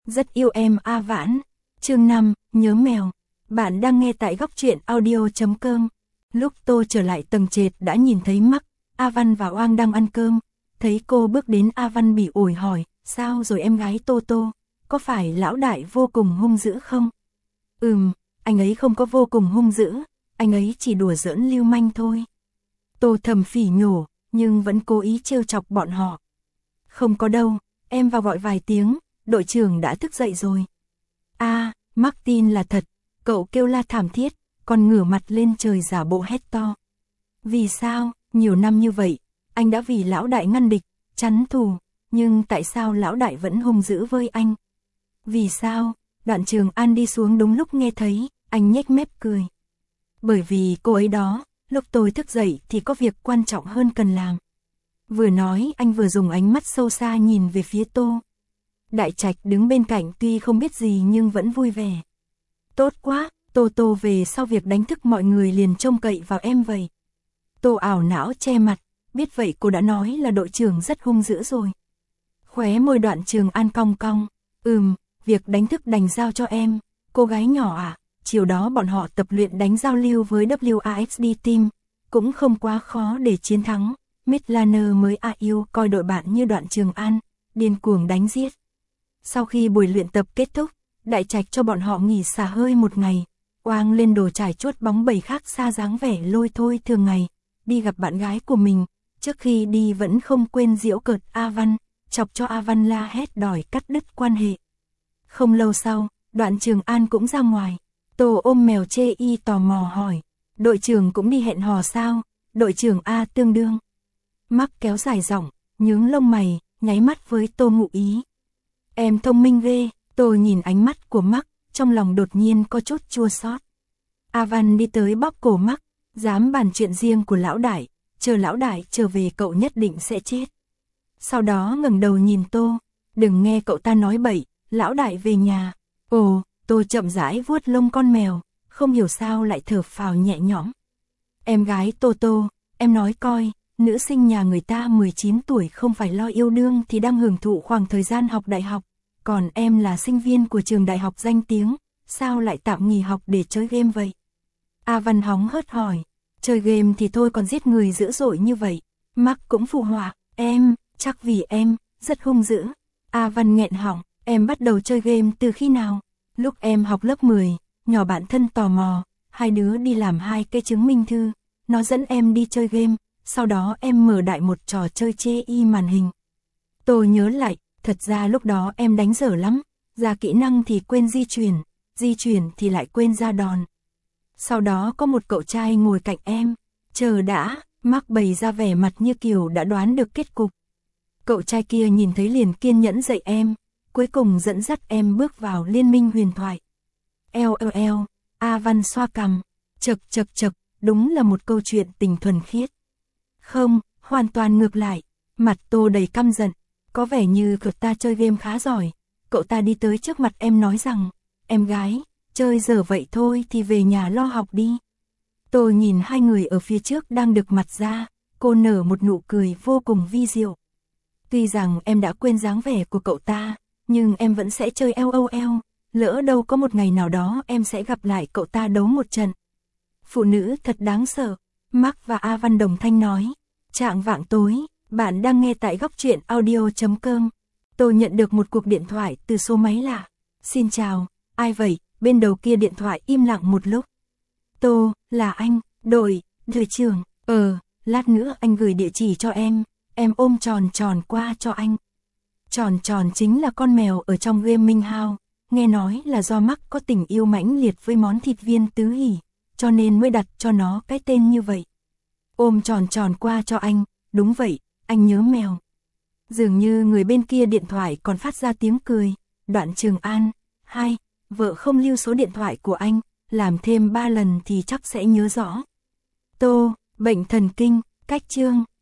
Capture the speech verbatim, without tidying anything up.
Rất yêu em A Vãn. Chương năm, nhớ mèo. Bạn đang nghe tại góc truyện audio chấm com. Lúc Tô trở lại tầng trệt đã nhìn thấy Mắc, A Văn và Oang đang ăn cơm. Thấy cô bước đến, A Văn bỉ ổi hỏi, sao rồi em gái Tô Tô, có phải lão đại vô cùng hung dữ không? Ừm, anh ấy không có vô cùng hung dữ, anh ấy chỉ đùa giỡn lưu manh thôi. Tô thầm phỉ nhổ, nhưng vẫn cố ý trêu chọc bọn họ. Không có đâu, em vào gọi vài tiếng, đội trưởng đã thức dậy rồi. À, Mắc tin là thật, cậu kêu la thảm thiết, còn ngửa mặt lên trời giả bộ hét to. Vì sao, nhiều năm như vậy, anh đã vì lão đại ngăn địch, chắn thù, nhưng tại sao lão đại vẫn hung dữ với anh? Vì sao? Đoạn Trường An đi xuống đúng lúc nghe thấy, anh nhếch mép cười. Bởi vì cô ấy đó, lúc tôi thức dậy thì có việc quan trọng hơn cần làm. Vừa nói anh vừa dùng ánh mắt sâu xa nhìn về phía Tô. Đại Trạch đứng bên cạnh tuy không biết gì nhưng vẫn vui vẻ. Tốt quá, Tô Tô về sau việc đánh thức mọi người liền trông cậy vào em vậy. Tô ảo não che mặt, biết vậy cô đã nói là đội trưởng rất hung dữ rồi. Khóe môi Đoạn Trường An cong cong, ừm, việc đánh thức đành giao cho em, cô gái nhỏ à, chiều đó bọn họ tập luyện đánh giao lưu với W A X D Team, cũng không quá khó để chiến thắng. Midlaner mới a yêu coi đội bạn như Đoạn Trường An, điên cuồng đánh giết. Sau khi buổi luyện tập kết thúc, Đại Trạch cho bọn họ nghỉ xả hơi một ngày. Oang lên đồ trải chuốt bóng bẩy khác xa dáng vẻ lôi thôi thường ngày, đi gặp bạn gái của mình, trước khi đi vẫn không quên giễu cợt A Văn, chọc cho A Văn la hét đòi cắt đứt quan hệ. Không lâu sau, Đoạn Trường An cũng ra ngoài, Tô ôm mèo chê y tò mò hỏi, đội trưởng cũng đi hẹn hò sao? Đội trưởng A tương đương. Mắc kéo dài giọng, nhướng lông mày, nháy mắt với Tô ngụ ý. Em thông minh ghê. Tô nhìn ánh mắt của Mắc, trong lòng đột nhiên có chút chua xót. A Văn đi tới bóp cổ Mắc, dám bàn chuyện riêng của lão đại, chờ lão đại trở về cậu nhất định sẽ chết. Sau đó ngẩng đầu nhìn Tô, đừng nghe cậu ta nói bậy, lão đại về nhà. Ồ, Tô chậm rãi vuốt lông con mèo, không hiểu sao lại thở phào nhẹ nhõm. Em gái Tô Tô, em nói coi, nữ sinh nhà người ta mười chín tuổi không phải lo yêu đương thì đang hưởng thụ khoảng thời gian học đại học. Còn em là sinh viên của trường đại học danh tiếng, sao lại tạm nghỉ học để chơi game vậy? A Văn hóng hớt hỏi, chơi game thì thôi còn giết người dữ dội như vậy. Mắc cũng phụ họa, em, chắc vì em, rất hung dữ. A Văn nghẹn họng, em bắt đầu chơi game từ khi nào? Lúc em học lớp mười, nhỏ bạn thân tò mò, hai đứa đi làm hai cái chứng minh thư, nó dẫn em đi chơi game, sau đó em mở đại một trò chơi chê y màn hình. Tôi nhớ lại, thật ra lúc đó em đánh dở lắm, ra kỹ năng thì quên di chuyển, di chuyển thì lại quên ra đòn. Sau đó có một cậu trai ngồi cạnh em, chờ đã, Mắc bày ra vẻ mặt như kiểu đã đoán được kết cục. Cậu trai kia nhìn thấy liền kiên nhẫn dạy em, cuối cùng dẫn dắt em bước vào liên minh huyền thoại. Eo eo eo, A Văn xoa cằm, chật chật chật, đúng là một câu chuyện tình thuần khiết. Không, hoàn toàn ngược lại, mặt Tô đầy căm giận. Có vẻ như cậu ta chơi game khá giỏi, cậu ta đi tới trước mặt em nói rằng, em gái, chơi dở vậy thôi thì về nhà lo học đi. Tôi nhìn hai người ở phía trước đang được mặt ra, cô nở một nụ cười vô cùng vi diệu. Tuy rằng em đã quên dáng vẻ của cậu ta, nhưng em vẫn sẽ chơi LOL, lỡ đâu có một ngày nào đó em sẽ gặp lại cậu ta đấu một trận. Phụ nữ thật đáng sợ, Mắc và A Văn đồng thanh nói, trạng vạng tối. Bạn đang nghe tại góc truyện audio chấm com. Tôi nhận được một cuộc điện thoại từ số máy lạ. Xin chào, ai vậy? Bên đầu kia điện thoại im lặng một lúc. Tô, là anh, đội, đội trưởng. Ờ, lát nữa anh gửi địa chỉ cho em. Em ôm tròn tròn qua cho anh. Tròn tròn chính là con mèo ở trong gaming house. Nghe nói là do Mắc có tình yêu mãnh liệt với món thịt viên tứ hỉ, cho nên mới đặt cho nó cái tên như vậy. Ôm tròn tròn qua cho anh, đúng vậy. Anh nhớ mèo. Dường như người bên kia điện thoại còn phát ra tiếng cười. Đoạn Trường An, hai, vợ không lưu số điện thoại của anh, làm thêm ba lần thì chắc sẽ nhớ rõ. Tô, bệnh thần kinh, cách chương.